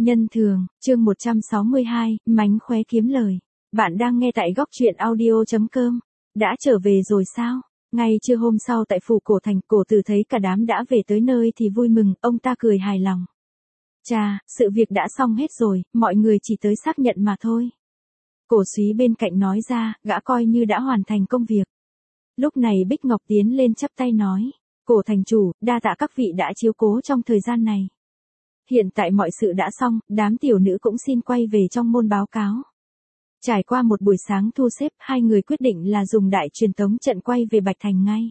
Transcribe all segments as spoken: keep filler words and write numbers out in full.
Nhân thường, chương một trăm sáu mươi hai, mánh khóe kiếm lời. Bạn đang nghe tại góc truyện audio chấm com. Đã trở về rồi sao? Ngay trưa hôm sau tại phủ cổ thành, Cổ Tử thấy cả đám đã về tới nơi thì vui mừng, ông ta cười hài lòng. Chà, sự việc đã xong hết rồi, mọi người chỉ tới xác nhận mà thôi. Cổ Súy bên cạnh nói ra, gã coi như đã hoàn thành công việc. Lúc này Bích Ngọc tiến lên chắp tay nói, Cổ thành chủ, đa tạ các vị đã chiếu cố trong thời gian này. Hiện tại mọi sự đã xong, đám tiểu nữ cũng xin quay về trong môn báo cáo. Trải qua một buổi sáng thu xếp, hai người quyết định là dùng đại truyền tống trận quay về Bạch Thành ngay.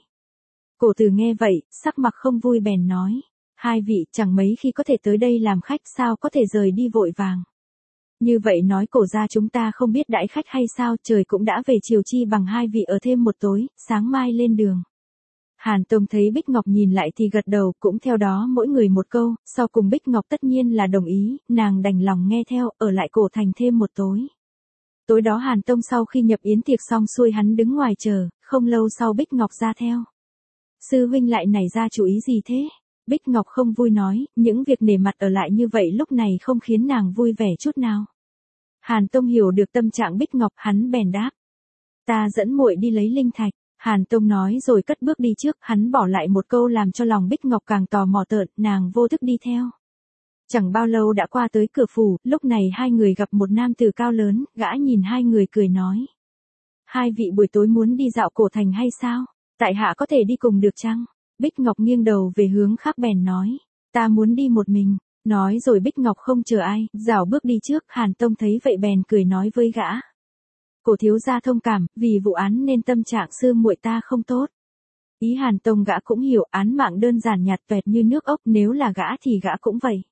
Cổ Tử nghe vậy, sắc mặt không vui bèn nói, hai vị chẳng mấy khi có thể tới đây làm khách, sao có thể rời đi vội vàng. Như vậy nói Cổ gia chúng ta không biết đãi khách hay sao, trời cũng đã về chiều, chi bằng hai vị ở thêm một tối, sáng mai lên đường. Hàn Tông thấy Bích Ngọc nhìn lại thì gật đầu, cũng theo đó mỗi người một câu, sau cùng Bích Ngọc tất nhiên là đồng ý, nàng đành lòng nghe theo, ở lại Cổ thành thêm một tối. Tối đó Hàn Tông sau khi nhập yến tiệc xong xuôi hắn đứng ngoài chờ, không lâu sau Bích Ngọc ra theo. Sư huynh lại nảy ra chủ ý gì thế? Bích Ngọc không vui nói, những việc nể mặt ở lại như vậy lúc này không khiến nàng vui vẻ chút nào. Hàn Tông hiểu được tâm trạng Bích Ngọc, hắn bèn đáp. Ta dẫn muội đi lấy linh thạch. Hàn Tông nói rồi cất bước đi trước, hắn bỏ lại một câu làm cho lòng Bích Ngọc càng tò mò tợn, nàng vô thức đi theo. Chẳng bao lâu đã qua tới cửa phủ, lúc này hai người gặp một nam tử cao lớn, gã nhìn hai người cười nói. Hai vị buổi tối muốn đi dạo Cổ thành hay sao? Tại hạ có thể đi cùng được chăng? Bích Ngọc nghiêng đầu về hướng khác bèn nói. Ta muốn đi một mình. Nói rồi Bích Ngọc không chờ ai, rảo bước đi trước, Hàn Tông thấy vậy bèn cười nói với gã. Cổ thiếu gia thông cảm, vì vụ án nên tâm trạng sư muội ta không tốt. Ý Hàn Tông gã cũng hiểu, án mạng đơn giản nhạt tuẹt như nước ốc, nếu là gã thì gã cũng vậy.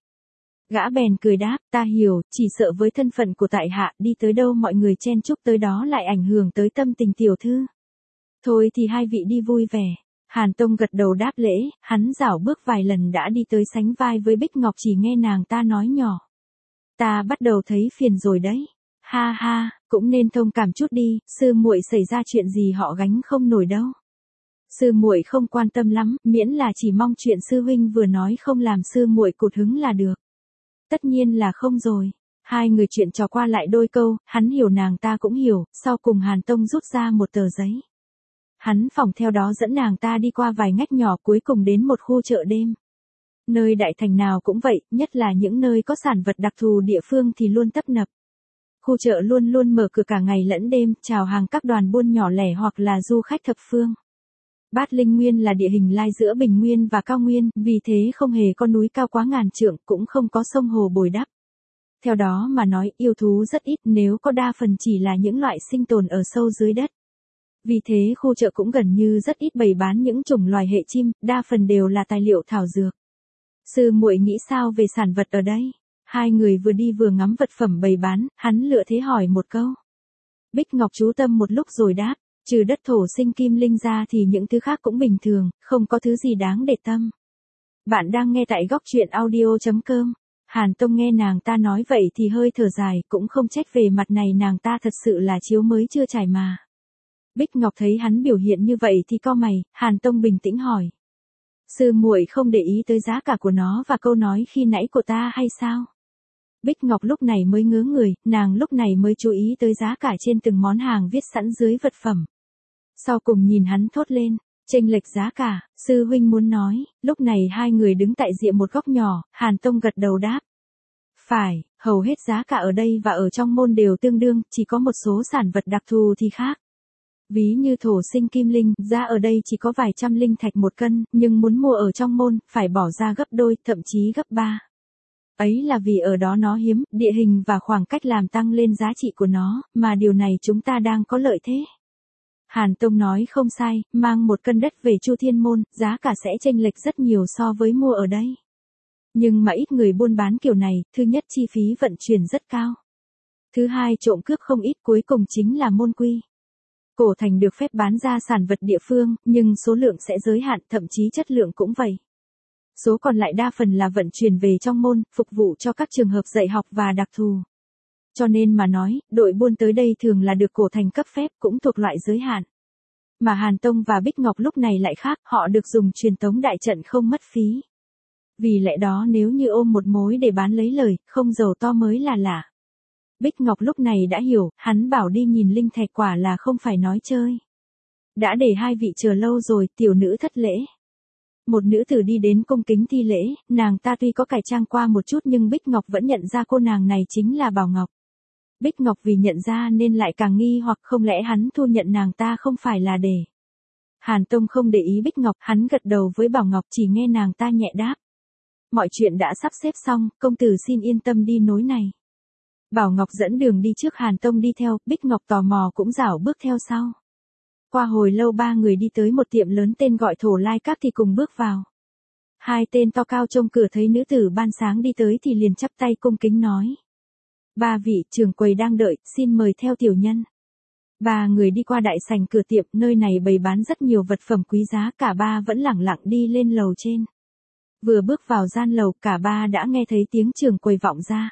Gã bèn cười đáp, ta hiểu, chỉ sợ với thân phận của tại hạ, đi tới đâu mọi người chen chúc tới đó lại ảnh hưởng tới tâm tình tiểu thư. Thôi thì hai vị đi vui vẻ. Hàn Tông gật đầu đáp lễ, hắn rảo bước vài lần đã đi tới sánh vai với Bích Ngọc, chỉ nghe nàng ta nói nhỏ. Ta bắt đầu thấy phiền rồi đấy. Ha ha, cũng nên thông cảm chút đi, sư muội xảy ra chuyện gì họ gánh không nổi đâu. Sư muội không quan tâm lắm, miễn là chỉ mong chuyện sư huynh vừa nói không làm sư muội cụt hứng là được. Tất nhiên là không rồi. Hai người chuyện trò qua lại đôi câu, hắn hiểu nàng ta cũng hiểu, sau cùng Hàn Tông rút ra một tờ giấy. Hắn phỏng theo đó dẫn nàng ta đi qua vài ngách nhỏ, cuối cùng đến một khu chợ đêm. Nơi đại thành nào cũng vậy, nhất là những nơi có sản vật đặc thù địa phương thì luôn tấp nập. Khu chợ luôn luôn mở cửa cả ngày lẫn đêm, chào hàng các đoàn buôn nhỏ lẻ hoặc là du khách thập phương. Bát Linh Nguyên là địa hình lai giữa Bình Nguyên và Cao Nguyên, vì thế không hề có núi cao quá ngàn trượng, cũng không có sông hồ bồi đắp. Theo đó mà nói, yêu thú rất ít, nếu có đa phần chỉ là những loại sinh tồn ở sâu dưới đất. Vì thế khu chợ cũng gần như rất ít bày bán những chủng loài hệ chim, đa phần đều là tài liệu thảo dược. Sư muội nghĩ sao về sản vật ở đây? Hai người vừa đi vừa ngắm vật phẩm bày bán, hắn lựa thế hỏi một câu. Bích Ngọc chú tâm một lúc rồi đáp, trừ đất thổ sinh kim linh ra thì những thứ khác cũng bình thường, không có thứ gì đáng để tâm. Bạn đang nghe tại góc truyện audio chấm com. Hàn Tông nghe nàng ta nói vậy thì hơi thở dài, cũng không trách, về mặt này nàng ta thật sự là chiếu mới chưa trải mà. Bích Ngọc thấy hắn biểu hiện như vậy thì cau mày, Hàn Tông bình tĩnh hỏi. Sư muội không để ý tới giá cả của nó và câu nói khi nãy của ta hay sao? Bích Ngọc lúc này mới ngớ người, nàng lúc này mới chú ý tới giá cả trên từng món hàng viết sẵn dưới vật phẩm. Sau cùng nhìn hắn thốt lên, chênh lệch giá cả, sư huynh muốn nói, lúc này hai người đứng tại rìa một góc nhỏ, Hàn Tông gật đầu đáp. Phải, hầu hết giá cả ở đây và ở trong môn đều tương đương, chỉ có một số sản vật đặc thù thì khác. Ví như thổ sinh kim linh, giá ở đây chỉ có vài trăm linh thạch một cân, nhưng muốn mua ở trong môn, phải bỏ ra gấp đôi, thậm chí gấp ba. Ấy là vì ở đó nó hiếm, địa hình và khoảng cách làm tăng lên giá trị của nó, mà điều này chúng ta đang có lợi thế. Hàn Tông nói không sai, mang một cân đất về Chu Thiên Môn, giá cả sẽ chênh lệch rất nhiều so với mua ở đây. Nhưng mà ít người buôn bán kiểu này, thứ nhất chi phí vận chuyển rất cao. Thứ hai trộm cướp không ít, cuối cùng chính là môn quy. Cổ thành được phép bán ra sản vật địa phương, nhưng số lượng sẽ giới hạn, thậm chí chất lượng cũng vậy. Số còn lại đa phần là vận chuyển về trong môn, phục vụ cho các trường hợp dạy học và đặc thù. Cho nên mà nói, đội buôn tới đây thường là được cổ thành cấp phép, cũng thuộc loại giới hạn. Mà Hàn Tông và Bích Ngọc lúc này lại khác, họ được dùng truyền tống đại trận không mất phí. Vì lẽ đó nếu như ôm một mối để bán lấy lời, không giàu to mới là lạ. Bích Ngọc lúc này đã hiểu, hắn bảo đi nhìn linh thạch quả là không phải nói chơi. Đã để hai vị chờ lâu rồi, tiểu nữ thất lễ. Một nữ tử đi đến cung kính thi lễ, nàng ta tuy có cải trang qua một chút nhưng Bích Ngọc vẫn nhận ra cô nàng này chính là Bảo Ngọc. Bích Ngọc vì nhận ra nên lại càng nghi hoặc không lẽ hắn thu nhận nàng ta không phải là để. Hàn Tông không để ý Bích Ngọc, hắn gật đầu với Bảo Ngọc chỉ nghe nàng ta nhẹ đáp. Mọi chuyện đã sắp xếp xong, công tử xin yên tâm đi nối này. Bảo Ngọc dẫn đường đi trước, Hàn Tông đi theo, Bích Ngọc tò mò cũng rảo bước theo sau. Qua hồi lâu ba người đi tới một tiệm lớn tên gọi Thổ Lai Các thì cùng bước vào. Hai tên to cao trông cửa thấy nữ tử ban sáng đi tới thì liền chắp tay cung kính nói. Ba vị trưởng quầy đang đợi, xin mời theo tiểu nhân. Ba người đi qua đại sảnh cửa tiệm, nơi này bày bán rất nhiều vật phẩm quý giá, cả ba vẫn lẳng lặng đi lên lầu trên. Vừa bước vào gian lầu, cả ba đã nghe thấy tiếng trưởng quầy vọng ra.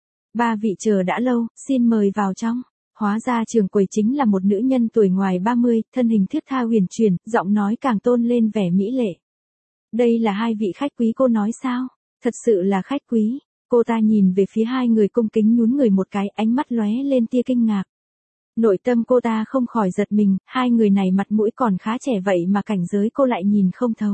Ba vị chờ đã lâu, xin mời vào trong. Hóa ra trưởng quầy chính là một nữ nhân tuổi ngoài ba mươi, thân hình thướt tha huyền chuyển, giọng nói càng tôn lên vẻ mỹ lệ. Đây là hai vị khách quý cô nói sao? Thật sự là khách quý. Cô ta nhìn về phía hai người cung kính nhún người một cái, ánh mắt lóe lên tia kinh ngạc. Nội tâm cô ta không khỏi giật mình, hai người này mặt mũi còn khá trẻ vậy mà cảnh giới cô lại nhìn không thấu.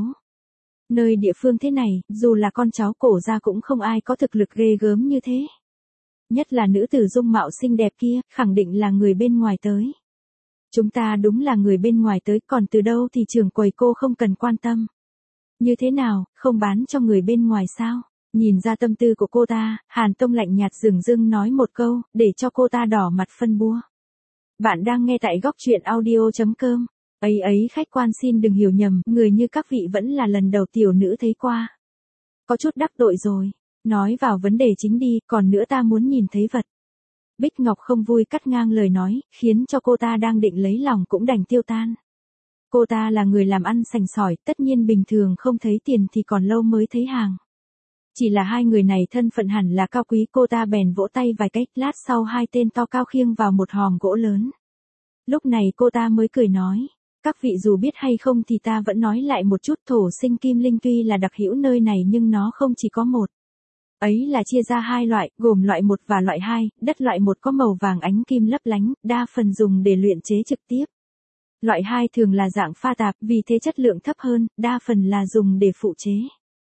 Nơi địa phương thế này, dù là con cháu cổ gia cũng không ai có thực lực ghê gớm như thế. Nhất là nữ tử dung mạo xinh đẹp kia, khẳng định là người bên ngoài tới. Chúng ta đúng là người bên ngoài tới, còn từ đâu thì trưởng quầy cô không cần quan tâm. Như thế nào, không bán cho người bên ngoài sao? Nhìn ra tâm tư của cô ta, Hàn Tông lạnh nhạt dửng dưng nói một câu, để cho cô ta đỏ mặt phân bua. Bạn đang nghe tại góc truyện audio chấm com. Ấy ấy khách quan xin đừng hiểu nhầm, người như các vị vẫn là lần đầu tiểu nữ thấy qua. Có chút đắc tội rồi. Nói vào vấn đề chính đi, còn nữa ta muốn nhìn thấy vật. Bích Ngọc không vui cắt ngang lời nói, khiến cho cô ta đang định lấy lòng cũng đành tiêu tan. Cô ta là người làm ăn sành sỏi, tất nhiên bình thường không thấy tiền thì còn lâu mới thấy hàng. Chỉ là hai người này thân phận hẳn là cao quý, cô ta bèn vỗ tay vài cách, lát sau hai tên to cao khiêng vào một hòm gỗ lớn. Lúc này cô ta mới cười nói, các vị dù biết hay không thì ta vẫn nói lại một chút, thổ sinh kim linh tuy là đặc hữu nơi này nhưng nó không chỉ có một. Ấy là chia ra hai loại, gồm loại một và loại hai, đất loại một có màu vàng ánh kim lấp lánh, đa phần dùng để luyện chế trực tiếp. Loại hai thường là dạng pha tạp, vì thế chất lượng thấp hơn, đa phần là dùng để phụ chế.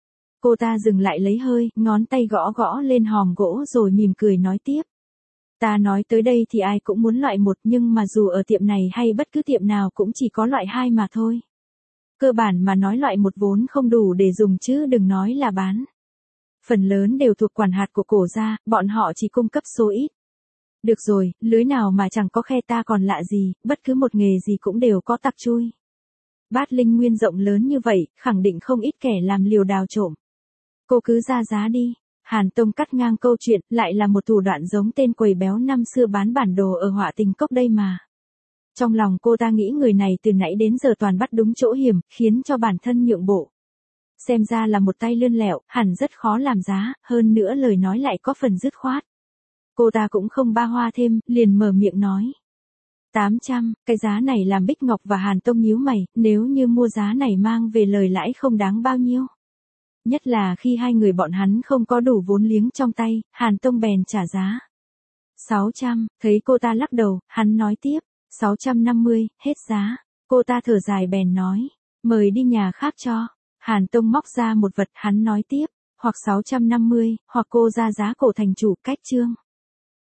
Cô ta dừng lại lấy hơi, ngón tay gõ gõ lên hòm gỗ rồi mỉm cười nói tiếp. Ta nói tới đây thì ai cũng muốn loại một, nhưng mà dù ở tiệm này hay bất cứ tiệm nào cũng chỉ có loại hai mà thôi. Cơ bản mà nói loại một vốn không đủ để dùng chứ đừng nói là bán. Phần lớn đều thuộc quản hạt của cổ gia, bọn họ chỉ cung cấp số ít. Được rồi, lưới nào mà chẳng có khe, ta còn lạ gì, bất cứ một nghề gì cũng đều có tặc chui. Bát linh nguyên rộng lớn như vậy, khẳng định không ít kẻ làm liều đào trộm. Cô cứ ra giá đi. Hàn Tông cắt ngang câu chuyện, lại là một thủ đoạn giống tên quầy béo năm xưa bán bản đồ ở Họa Tình Cốc đây mà. Trong lòng cô ta nghĩ người này từ nãy đến giờ toàn bắt đúng chỗ hiểm, khiến cho bản thân nhượng bộ. Xem ra là một tay lươn lẹo, hẳn rất khó làm giá, hơn nữa lời nói lại có phần dứt khoát. Cô ta cũng không ba hoa thêm, liền mở miệng nói. tám trăm, cái giá này làm Bích Ngọc và Hàn Tông nhíu mày, nếu như mua giá này mang về lời lãi không đáng bao nhiêu. Nhất là khi hai người bọn hắn không có đủ vốn liếng trong tay, Hàn Tông bèn trả giá. sáu trăm, thấy cô ta lắc đầu, hắn nói tiếp, sáu trăm năm mươi, hết giá. Cô ta thở dài bèn nói, mời đi nhà khác cho. Hàn Tông móc ra một vật, hắn nói tiếp, hoặc sáu trăm năm mươi, hoặc cô ra giá cổ thành chủ, cách chương.